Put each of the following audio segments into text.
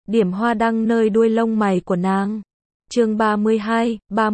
điểm hoa đăng nơi đuôi lông mày của nàng. Chương 32,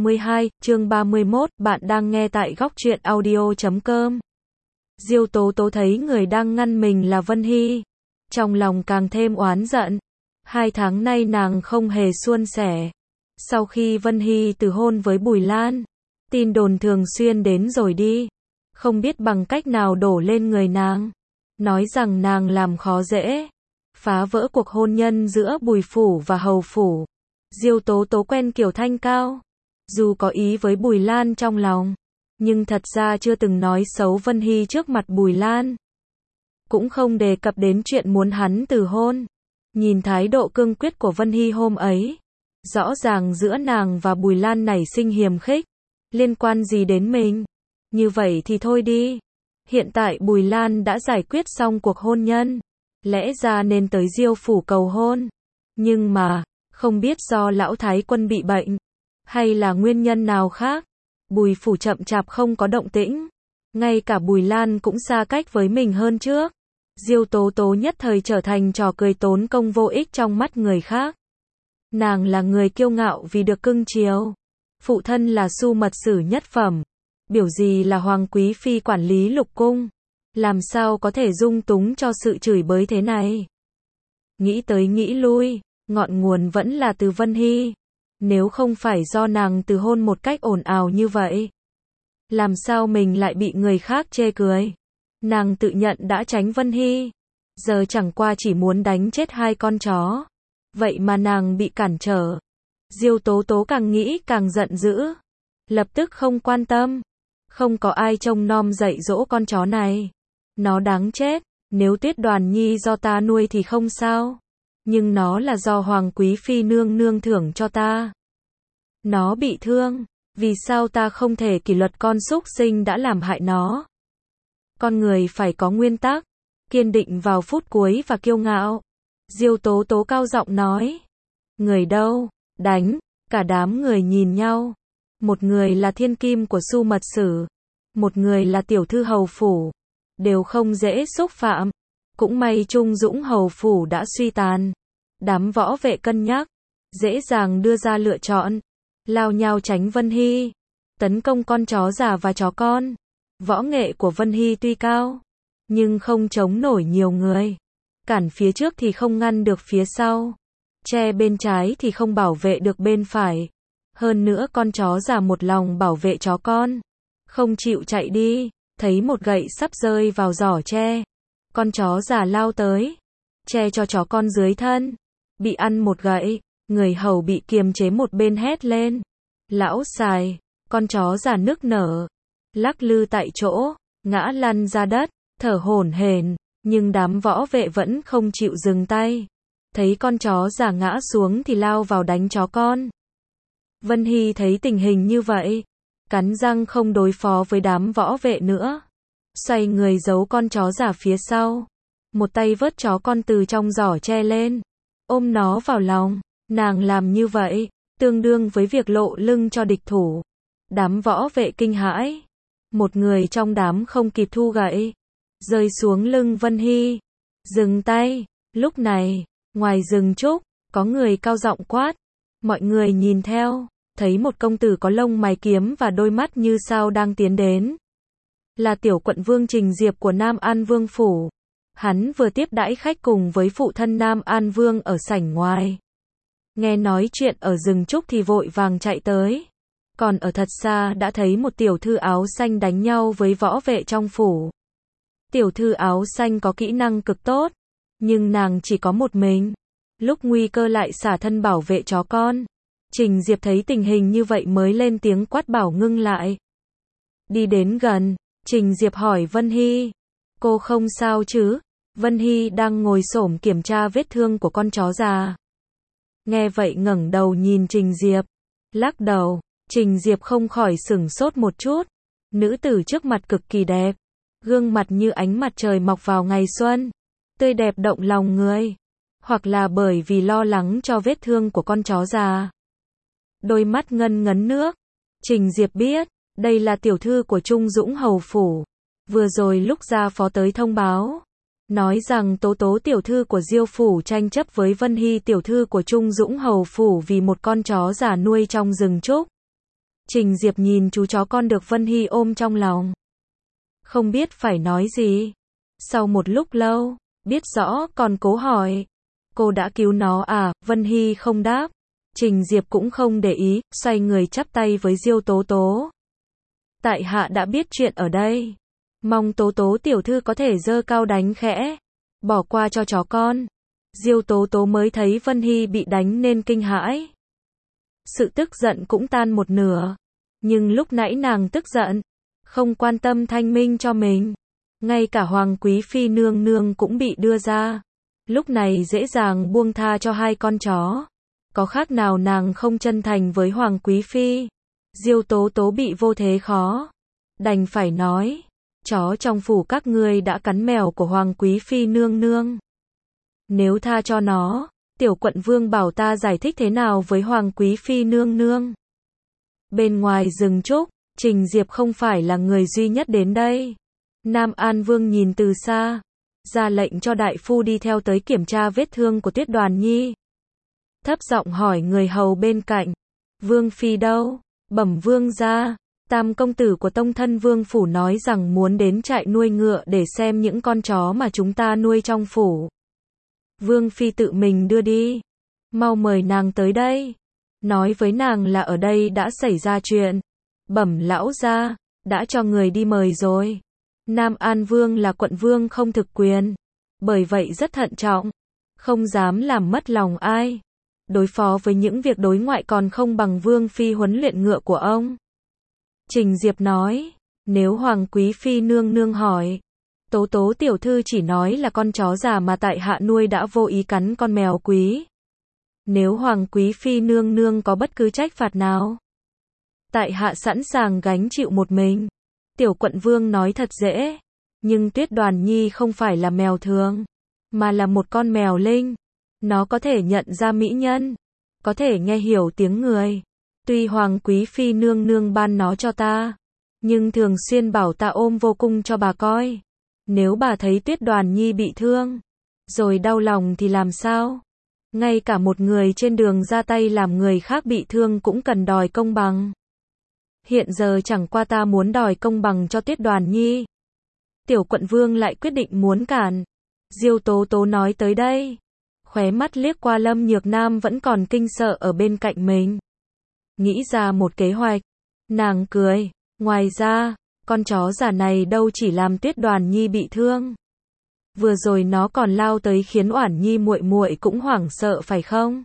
chương 31, bạn đang nghe tại góc truyện audio.com. Diêu Tố Tố thấy người đang ngăn mình là Vân Hy, trong lòng càng thêm oán giận. 2 tháng nay nàng không hề suôn sẻ. Sau khi Vân Hy từ hôn với Bùi Lan, tin đồn thường xuyên đến rồi đi, không biết bằng cách nào đổ lên người nàng, nói rằng nàng làm khó dễ, phá vỡ cuộc hôn nhân giữa Bùi phủ và Hầu phủ. Diêu Tố Tố quen kiểu thanh cao, dù có ý với Bùi Lan trong lòng, nhưng thật ra chưa từng nói xấu Vân Hy trước mặt Bùi Lan, cũng không đề cập đến chuyện muốn hắn từ hôn. Nhìn thái độ cương quyết của Vân Hy hôm ấy, rõ ràng giữa nàng và Bùi Lan nảy sinh hiềm khích, liên quan gì đến mình? Như vậy thì thôi đi. Hiện tại Bùi Lan đã giải quyết xong cuộc hôn nhân, lẽ ra nên tới Diêu phủ cầu hôn, nhưng mà không biết do lão thái quân bị bệnh, hay là nguyên nhân nào khác, Bùi phủ chậm chạp không có động tĩnh. Ngay cả Bùi Lan cũng xa cách với mình hơn trước. Diêu Tố Tố nhất thời trở thành trò cười tốn công vô ích trong mắt người khác. Nàng là người kiêu ngạo vì được cưng chiều. Phụ thân là Su mật sử nhất phẩm, biểu gì là hoàng quý phi quản lý lục cung, làm sao có thể dung túng cho sự chửi bới thế này. Nghĩ tới nghĩ lui, ngọn nguồn vẫn là từ Vân Hy. Nếu không phải do nàng từ hôn một cách ồn ào như vậy, làm sao mình lại bị người khác chê cười. Nàng tự nhận đã tránh Vân Hy, giờ chẳng qua chỉ muốn đánh chết 2 con chó, vậy mà nàng bị cản trở. Diêu Tố Tố càng nghĩ càng giận dữ, lập tức không quan tâm, không có ai trông nom dạy dỗ con chó này, nó đáng chết. Nếu Tuyết Đoàn Nhi do ta nuôi thì không sao, nhưng nó là do Hoàng quý phi nương nương thưởng cho ta. Nó bị thương, vì sao ta không thể kỷ luật con súc sinh đã làm hại nó? Con người phải có nguyên tắc, kiên định vào phút cuối và kiêu ngạo. Diêu Tố Tố cao giọng nói. Người đâu? Đánh. Cả đám người nhìn nhau. Một người là thiên kim của Su mật sử, một người là tiểu thư Hầu phủ, đều không dễ xúc phạm. Cũng may Trung Dũng Hầu phủ đã suy tàn. Đám võ vệ cân nhắc, dễ dàng đưa ra lựa chọn, lao nhau tránh Vân Hy, tấn công con chó già và chó con. Võ nghệ của Vân Hy tuy cao, nhưng không chống nổi nhiều người. Cản phía trước thì không ngăn được phía sau, che bên trái thì không bảo vệ được bên phải. Hơn nữa con chó già một lòng bảo vệ chó con, không chịu chạy đi. Thấy một gậy sắp rơi vào giỏ tre, con chó già lao tới, che cho chó con dưới thân, bị ăn một gậy. Người hầu bị kiềm chế một bên hét lên. Lão xài. Con chó già nức nở, lắc lư tại chỗ, ngã lăn ra đất, thở hổn hển, nhưng đám võ vệ vẫn không chịu dừng tay. Thấy con chó già ngã xuống thì lao vào đánh chó con. Vân Hy thấy tình hình như vậy, cắn răng không đối phó với đám võ vệ nữa, xoay người giấu con chó già phía sau, một tay vớt chó con từ trong giỏ tre lên, ôm nó vào lòng. Nàng làm như vậy, tương đương với việc lộ lưng cho địch thủ. Đám võ vệ kinh hãi. Một người trong đám không kịp thu gậy, rơi xuống lưng Vân Hy. Dừng tay. Lúc này, ngoài rừng trúc, có người cao giọng quát. Mọi người nhìn theo, thấy một công tử có lông mày kiếm và đôi mắt như sao đang tiến đến. Là tiểu quận vương Trình Diệp của Nam An Vương phủ. Hắn vừa tiếp đãi khách cùng với phụ thân Nam An Vương ở sảnh ngoài. Nghe nói chuyện ở rừng trúc thì vội vàng chạy tới. Còn ở thật xa đã thấy một tiểu thư áo xanh đánh nhau với võ vệ trong phủ. Tiểu thư áo xanh có kỹ năng cực tốt, nhưng nàng chỉ có một mình. Lúc nguy cơ lại xả thân bảo vệ chó con. Trình Diệp thấy tình hình như vậy mới lên tiếng quát bảo ngưng lại. Đi đến gần, Trình Diệp hỏi Vân Hy. Cô không sao chứ? Vân Hy đang ngồi xổm kiểm tra vết thương của con chó già. Nghe vậy ngẩng đầu nhìn Trình Diệp, lắc đầu. Trình Diệp không khỏi sửng sốt một chút. Nữ tử trước mặt cực kỳ đẹp, gương mặt như ánh mặt trời mọc vào ngày xuân, tươi đẹp động lòng người. Hoặc là bởi vì lo lắng cho vết thương của con chó già, đôi mắt ngân ngấn nước. Trình Diệp biết, đây là tiểu thư của Trung Dũng Hầu phủ. Vừa rồi lúc gia phó tới thông báo, nói rằng Tố Tố tiểu thư của Diêu phủ tranh chấp với Vân Hy tiểu thư của Trung Dũng hầu phủ vì một con chó già nuôi trong rừng trúc. Trình Diệp nhìn chú chó con được Vân Hy ôm trong lòng, không biết phải nói gì. Sau một lúc lâu, biết rõ còn cố hỏi, cô đã cứu nó à? Vân Hy không đáp. Trình Diệp cũng không để ý, xoay người chắp tay với Diêu Tố Tố. Tại hạ đã biết chuyện ở đây, mong Tố Tố tiểu thư có thể giơ cao đánh khẽ, bỏ qua cho chó con. Diêu Tố Tố mới thấy Vân Hy bị đánh nên kinh hãi. Sự tức giận cũng tan một nửa, nhưng lúc nãy nàng tức giận, không quan tâm thanh minh cho mình. Ngay cả Hoàng Quý Phi nương nương cũng bị đưa ra. Lúc này dễ dàng buông tha cho hai con chó. Có khác nào nàng không chân thành với Hoàng Quý Phi? Diêu Tố Tố bị vô thế khó, đành phải nói, chó trong phủ các ngươi đã cắn mèo của Hoàng Quý Phi nương nương. Nếu tha cho nó, tiểu quận vương bảo ta giải thích thế nào với Hoàng Quý Phi nương nương. Bên ngoài rừng trúc, Trình Diệp không phải là người duy nhất đến đây. Nam An Vương nhìn từ xa, ra lệnh cho đại phu đi theo tới kiểm tra vết thương của Tuyết Đoàn Nhi. Thấp giọng hỏi người hầu bên cạnh, Vương Phi đâu? Bẩm vương gia, Tam công tử của tông thân vương phủ nói rằng muốn đến trại nuôi ngựa để xem những con chó mà chúng ta nuôi trong phủ. Vương Phi tự mình đưa đi, mau mời nàng tới đây. Nói với nàng là ở đây đã xảy ra chuyện. Bẩm lão gia, đã cho người đi mời rồi. Nam An Vương là quận vương không thực quyền, bởi vậy rất thận trọng, không dám làm mất lòng ai. Đối phó với những việc đối ngoại còn không bằng Vương Phi huấn luyện ngựa của ông. Trình Diệp nói, nếu Hoàng Quý Phi nương nương hỏi, Tố Tố tiểu thư chỉ nói là con chó già mà tại hạ nuôi đã vô ý cắn con mèo quý. Nếu Hoàng Quý Phi nương nương có bất cứ trách phạt nào, tại hạ sẵn sàng gánh chịu một mình. Tiểu quận vương nói thật dễ, nhưng Tuyết Đoàn Nhi không phải là mèo thường, mà là một con mèo linh. Nó có thể nhận ra mỹ nhân, có thể nghe hiểu tiếng người. Tuy Hoàng Quý Phi nương nương ban nó cho ta, nhưng thường xuyên bảo ta ôm vô cung cho bà coi. Nếu bà thấy Tuyết Đoàn Nhi bị thương, rồi đau lòng thì làm sao? Ngay cả một người trên đường ra tay làm người khác bị thương cũng cần đòi công bằng. Hiện giờ chẳng qua ta muốn đòi công bằng cho Tuyết Đoàn Nhi. Tiểu quận vương lại quyết định muốn cản. Diêu Tố Tố nói tới đây, khóe mắt liếc qua Lâm Nhược Nam vẫn còn kinh sợ ở bên cạnh mình. Nghĩ ra một kế hoạch. Nàng cười, ngoài ra, con chó già này đâu chỉ làm Tuyết Đoàn Nhi bị thương. Vừa rồi nó còn lao tới khiến Oản Nhi muội muội cũng hoảng sợ phải không?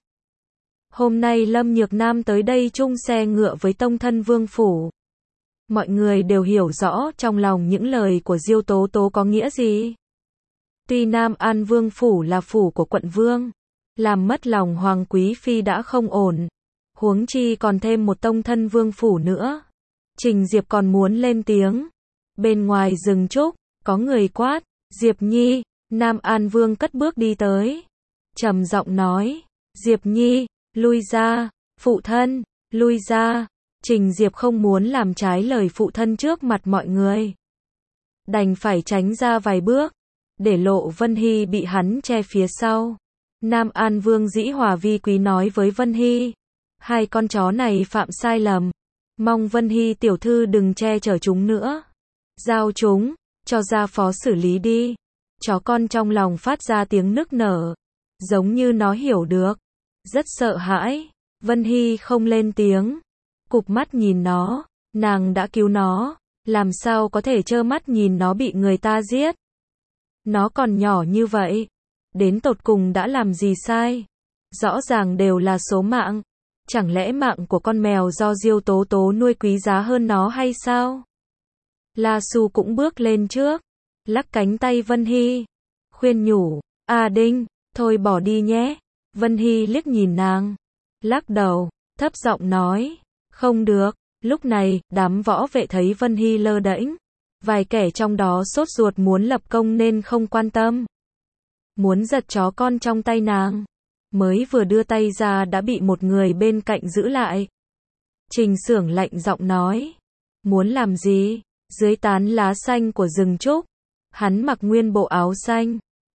Hôm nay Lâm Nhược Nam tới đây chung xe ngựa với tông thân vương phủ. Mọi người đều hiểu rõ trong lòng những lời của Diêu Tố Tố có nghĩa gì. Tuy Nam An Vương phủ là phủ của quận vương, làm mất lòng Hoàng Quý Phi đã không ổn, huống chi còn thêm một tông thân vương phủ nữa. Trình Diệp còn muốn lên tiếng. Bên ngoài rừng trúc, có người quát, Diệp Nhi. Nam An Vương cất bước đi tới, trầm giọng nói, Diệp Nhi, lui ra. Phụ thân, lui ra. Trình Diệp không muốn làm trái lời phụ thân trước mặt mọi người, đành phải tránh ra vài bước, để lộ Vân Hy bị hắn che phía sau. Nam An Vương dĩ hòa vi quý nói với Vân Hy, hai con chó này phạm sai lầm, mong Vân Hy tiểu thư đừng che chở chúng nữa, giao chúng cho gia phó xử lý đi. Chó con trong lòng phát ra tiếng nức nở, giống như nó hiểu được, rất sợ hãi. Vân Hy không lên tiếng, cụp mắt nhìn nó, nàng đã cứu nó, làm sao có thể trơ mắt nhìn nó bị người ta giết. Nó còn nhỏ như vậy, đến tột cùng đã làm gì sai? Rõ ràng đều là số mạng, chẳng lẽ mạng của con mèo do Diêu Tố Tố nuôi quý giá hơn nó hay sao? La Su cũng bước lên trước, lắc cánh tay Vân Hy, khuyên nhủ, A Đinh, thôi bỏ đi nhé. Vân Hy liếc nhìn nàng, lắc đầu, thấp giọng nói, không được. Lúc này, đám võ vệ thấy Vân Hy lơ đễnh, vài kẻ trong đó sốt ruột muốn lập công nên không quan tâm, muốn giật chó con trong tay nàng, mới vừa đưa tay ra đã bị một người bên cạnh giữ lại. Trình Xưởng lạnh giọng nói, muốn làm gì? Dưới tán lá xanh của rừng trúc, hắn mặc nguyên bộ áo xanh,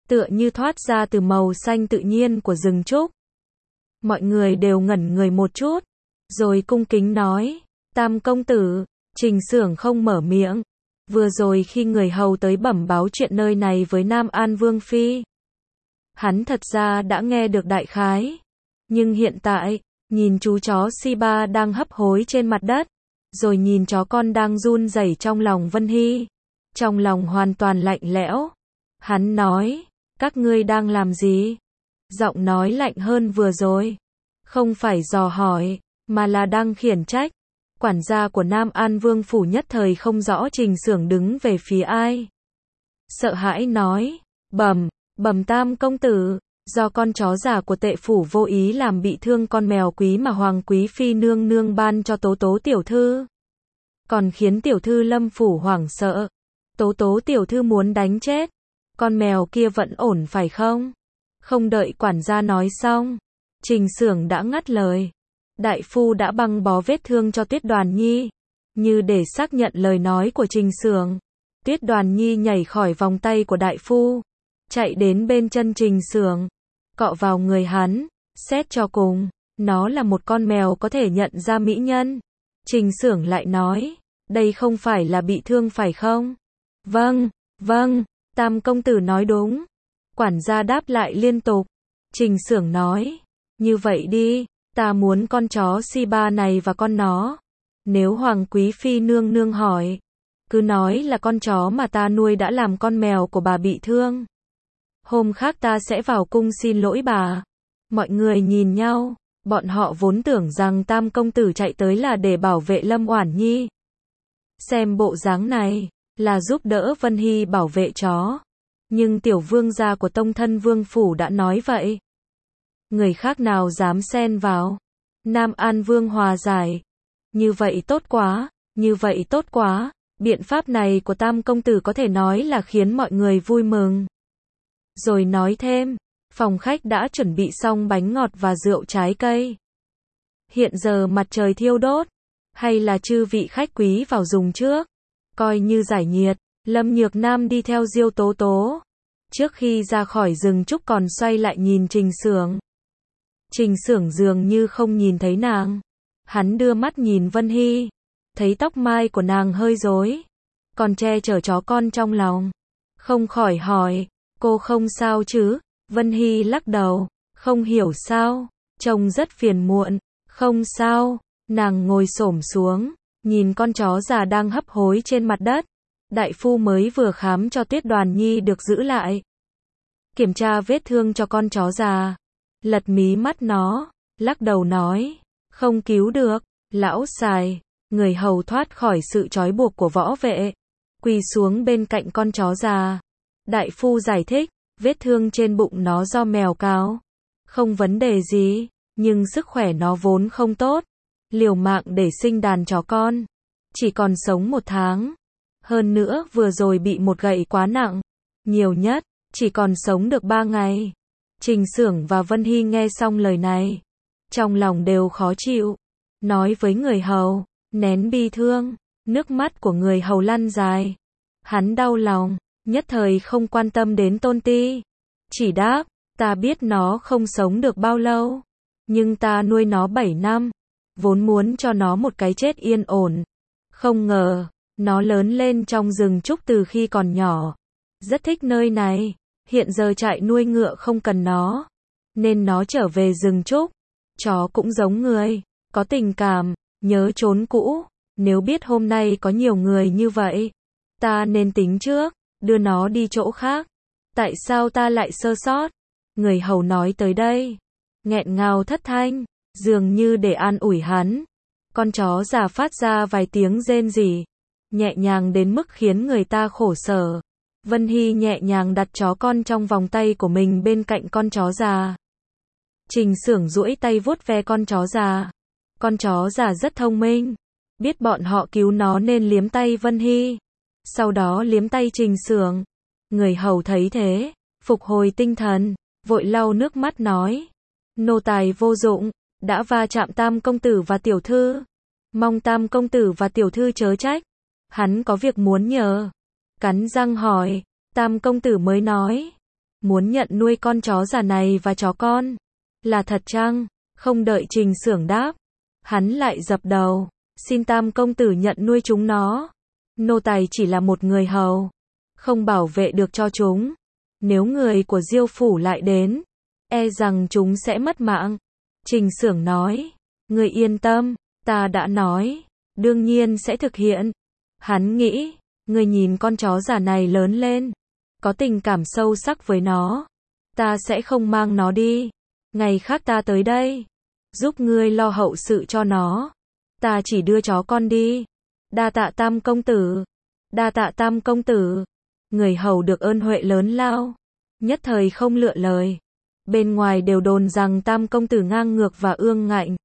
tựa như thoát ra từ màu xanh tự nhiên của rừng trúc. Mọi người đều ngẩn người một chút, rồi cung kính nói, Tam công tử. Trình Xưởng không mở miệng. Vừa rồi khi người hầu tới bẩm báo chuyện nơi này với Nam An Vương Phi, hắn thật ra đã nghe được đại khái. Nhưng hiện tại, nhìn chú chó Shiba đang hấp hối trên mặt đất, rồi nhìn chó con đang run rẩy trong lòng Vân Hy, trong lòng hoàn toàn lạnh lẽo. Hắn nói, các ngươi đang làm gì? Giọng nói lạnh hơn vừa rồi. Không phải dò hỏi, mà là đang khiển trách. Quản gia của Nam An Vương phủ nhất thời không rõ Trình Xưởng đứng về phía ai. Sợ hãi nói, bẩm Tam công tử, do con chó già của Tệ phủ vô ý làm bị thương con mèo quý mà Hoàng quý phi nương nương ban cho Tố Tố tiểu thư, còn khiến tiểu thư Lâm phủ hoảng sợ. Tố Tố tiểu thư muốn đánh chết. Con mèo kia vẫn ổn phải không? Không đợi quản gia nói xong, Trình Xưởng đã ngắt lời. Đại phu đã băng bó vết thương cho Tuyết Đoàn Nhi. Như để xác nhận lời nói của Trình Xưởng, Tuyết Đoàn Nhi nhảy khỏi vòng tay của đại phu, chạy đến bên chân Trình Xưởng, cọ vào người hắn. Xét cho cùng, nó là một con mèo có thể nhận ra mỹ nhân. Trình Xưởng lại nói, đây không phải là bị thương phải không? Vâng, Tam công tử nói đúng. Quản gia đáp lại liên tục. Trình Xưởng nói, như vậy đi, ta muốn con chó Shiba này và con nó. Nếu Hoàng quý phi nương nương hỏi, cứ nói là con chó mà ta nuôi đã làm con mèo của bà bị thương. Hôm khác ta sẽ vào cung xin lỗi bà. Mọi người nhìn nhau, bọn họ vốn tưởng rằng Tam công tử chạy tới là để bảo vệ Lâm Oản Nhi. Xem bộ dáng này, là giúp đỡ Vân Hy bảo vệ chó. Nhưng tiểu vương gia của tông thân vương phủ đã nói vậy. Người khác nào dám xen vào. Nam An Vương hòa giải. Như vậy tốt quá. Biện pháp này của Tam công tử có thể nói là khiến mọi người vui mừng. Rồi nói thêm, phòng khách đã chuẩn bị xong bánh ngọt và rượu trái cây. Hiện giờ mặt trời thiêu đốt, hay là chư vị khách quý vào dùng trước, coi như giải nhiệt. Lâm Nhược Nam đi theo Diêu Tố Tố. Trước khi ra khỏi rừng trúc còn xoay lại nhìn Trình Xưởng. Trình Xưởng dường như không nhìn thấy nàng. Hắn đưa mắt nhìn Vân Hy, thấy tóc mai của nàng hơi rối, còn che chở chó con trong lòng. Không khỏi hỏi, cô không sao chứ? Vân Hy lắc đầu, không hiểu sao, trông rất phiền muộn. Không sao. Nàng ngồi xổm xuống, nhìn con chó già đang hấp hối trên mặt đất. Đại phu mới vừa khám cho Tuyết Đoàn Nhi được giữ lại. Kiểm tra vết thương cho con chó già. Lật mí mắt nó, lắc đầu nói, không cứu được. Lão Sài, người hầu thoát khỏi sự trói buộc của võ vệ, quỳ xuống bên cạnh con chó già. Đại phu giải thích, vết thương trên bụng nó do mèo cào. Không vấn đề gì, nhưng sức khỏe nó vốn không tốt. Liều mạng để sinh đàn chó con. Chỉ còn sống 1 tháng. Hơn nữa vừa rồi bị một gậy quá nặng. Nhiều nhất, chỉ còn sống được 3 ngày. Trình Xưởng và Vân Hy nghe xong lời này, trong lòng đều khó chịu. Nói với người hầu, nén bi thương. Nước mắt của người hầu lăn dài. Hắn đau lòng, nhất thời không quan tâm đến Tôn Ti. Chỉ đáp, ta biết nó không sống được bao lâu. Nhưng ta nuôi nó 7 năm. Vốn muốn cho nó một cái chết yên ổn. Không ngờ, nó lớn lên trong rừng trúc từ khi còn nhỏ. Rất thích nơi này. Hiện giờ trại nuôi ngựa không cần nó, nên nó trở về rừng trúc. Chó cũng giống người, có tình cảm, nhớ chốn cũ. Nếu biết hôm nay có nhiều người như vậy, ta nên tính trước, đưa nó đi chỗ khác. Tại sao ta lại sơ sót? Người hầu nói tới đây, nghẹn ngào thất thanh, dường như để an ủi hắn. Con chó già phát ra vài tiếng rên rỉ, nhẹ nhàng đến mức khiến người ta khổ sở. Vân Hy nhẹ nhàng đặt chó con trong vòng tay của mình bên cạnh con chó già. Trình Xưởng duỗi tay vuốt ve con chó già. Con chó già rất thông minh, biết bọn họ cứu nó nên liếm tay Vân Hy, sau đó liếm tay Trình Xưởng. Người hầu thấy thế, phục hồi tinh thần, vội lau nước mắt nói, nô tài vô dụng, đã va chạm Tam công tử và tiểu thư, mong Tam công tử và tiểu thư chớ trách. Hắn có việc muốn nhờ. Cắn răng hỏi, Tam công tử mới nói, muốn nhận nuôi con chó già này và chó con. Là thật chăng? Không đợi Trình Xưởng đáp, hắn lại dập đầu, xin Tam công tử nhận nuôi chúng nó. Nô tài chỉ là một người hầu, không bảo vệ được cho chúng. Nếu người của Diêu phủ lại đến, e rằng chúng sẽ mất mạng. Trình Xưởng nói, người yên tâm, ta đã nói, đương nhiên sẽ thực hiện. Hắn nghĩ, người nhìn con chó già này lớn lên, có tình cảm sâu sắc với nó, ta sẽ không mang nó đi. Ngày khác ta tới đây, giúp ngươi lo hậu sự cho nó. Ta chỉ đưa chó con đi. Đa tạ Tam công tử. Đa tạ Tam công tử. Người hầu được ơn huệ lớn lao, nhất thời không lựa lời. Bên ngoài đều đồn rằng Tam công tử ngang ngược và ương ngạnh.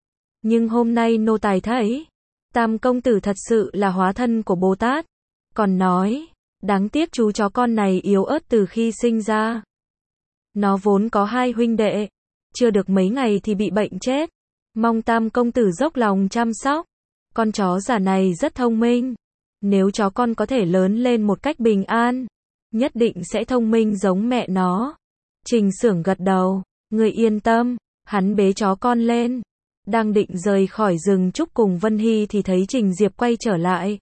Nhưng hôm nay nô tài thấy, Tam công tử thật sự là hóa thân của Bồ Tát. Còn nói, đáng tiếc chú chó con này yếu ớt từ khi sinh ra. Nó vốn có 2 huynh đệ, chưa được mấy ngày thì bị bệnh chết. Mong Tam công tử dốc lòng chăm sóc. Con chó già này rất thông minh. Nếu chó con có thể lớn lên một cách bình an, nhất định sẽ thông minh giống mẹ nó. Trình Xưởng gật đầu, người yên tâm. Hắn bế chó con lên, đang định rời khỏi rừng trúc cùng Vân Hy thì thấy Trình Diệp quay trở lại.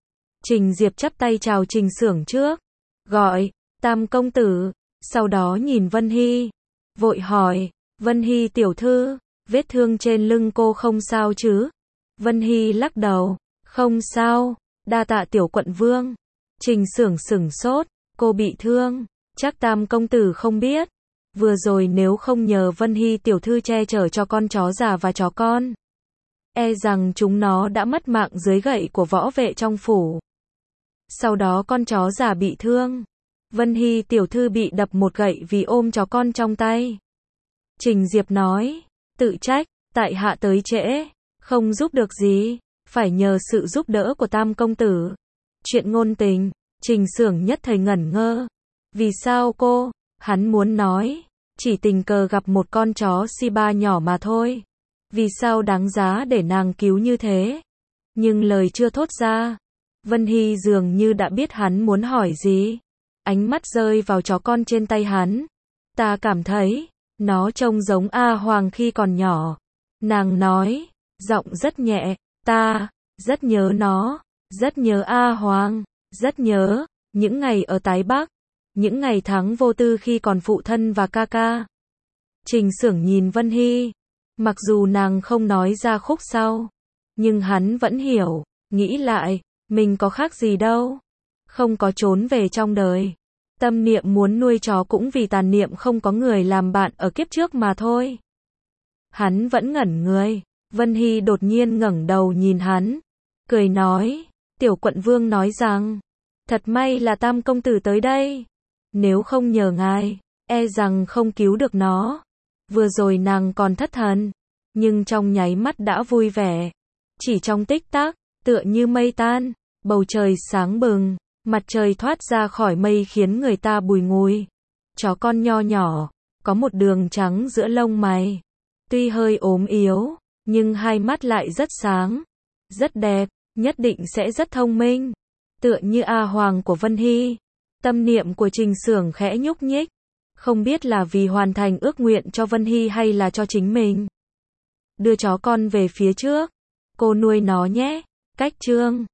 Trình Diệp chắp tay chào Trình Xưởng trước, gọi, Tam công tử, sau đó nhìn Vân Hy, vội hỏi, Vân Hy tiểu thư, vết thương trên lưng cô không sao chứ? Vân Hy lắc đầu, không sao, đa tạ tiểu quận vương. Trình Xưởng sửng sốt, cô bị thương, chắc Tam công tử không biết. Vừa rồi nếu không nhờ Vân Hy tiểu thư che chở cho con chó già và chó con, e rằng chúng nó đã mất mạng dưới gậy của võ vệ trong phủ. Sau đó con chó già bị thương, Vân Hy tiểu thư bị đập một gậy vì ôm chó con trong tay. Trình Diệp nói, tự trách, tại hạ tới trễ, không giúp được gì, phải nhờ sự giúp đỡ của Tam công tử. Chuyện ngôn tình, Trình Xưởng nhất thời ngẩn ngơ. Vì sao cô? Hắn muốn nói, chỉ tình cờ gặp một con chó Shiba nhỏ mà thôi. Vì sao đáng giá để nàng cứu như thế? Nhưng lời chưa thốt ra, Vân Hy dường như đã biết hắn muốn hỏi gì. Ánh mắt rơi vào chó con trên tay hắn. Ta cảm thấy, nó trông giống A Hoàng khi còn nhỏ. Nàng nói, giọng rất nhẹ, ta rất nhớ nó, rất nhớ A Hoàng, rất nhớ những ngày ở Tái Bắc, những ngày tháng vô tư khi còn phụ thân và ca ca. Trình Xưởng nhìn Vân Hy, mặc dù nàng không nói ra khúc sau, nhưng hắn vẫn hiểu, nghĩ lại, mình có khác gì đâu, không có trốn về trong đời. Tâm niệm muốn nuôi chó cũng vì tàn niệm không có người làm bạn ở kiếp trước mà thôi. Hắn vẫn ngẩn người, Vân Hy đột nhiên ngẩng đầu nhìn hắn, cười nói, tiểu quận vương nói rằng, thật may là Tam công tử tới đây. Nếu không nhờ ngài, e rằng không cứu được nó. Vừa rồi nàng còn thất thần, nhưng trong nháy mắt đã vui vẻ. Chỉ trong tích tắc, tựa như mây tan, bầu trời sáng bừng, mặt trời thoát ra khỏi mây khiến người ta bùi ngùi. Chó con nho nhỏ, có một đường trắng giữa lông mày. Tuy hơi ốm yếu, nhưng hai mắt lại rất sáng, rất đẹp, nhất định sẽ rất thông minh. Tựa như A Hoàng của Vân Hy. Tâm niệm của Trình Xưởng khẽ nhúc nhích. Không biết là vì hoàn thành ước nguyện cho Vân Hy hay là cho chính mình. Đưa chó con về phía trước. Cô nuôi nó nhé. Cách chương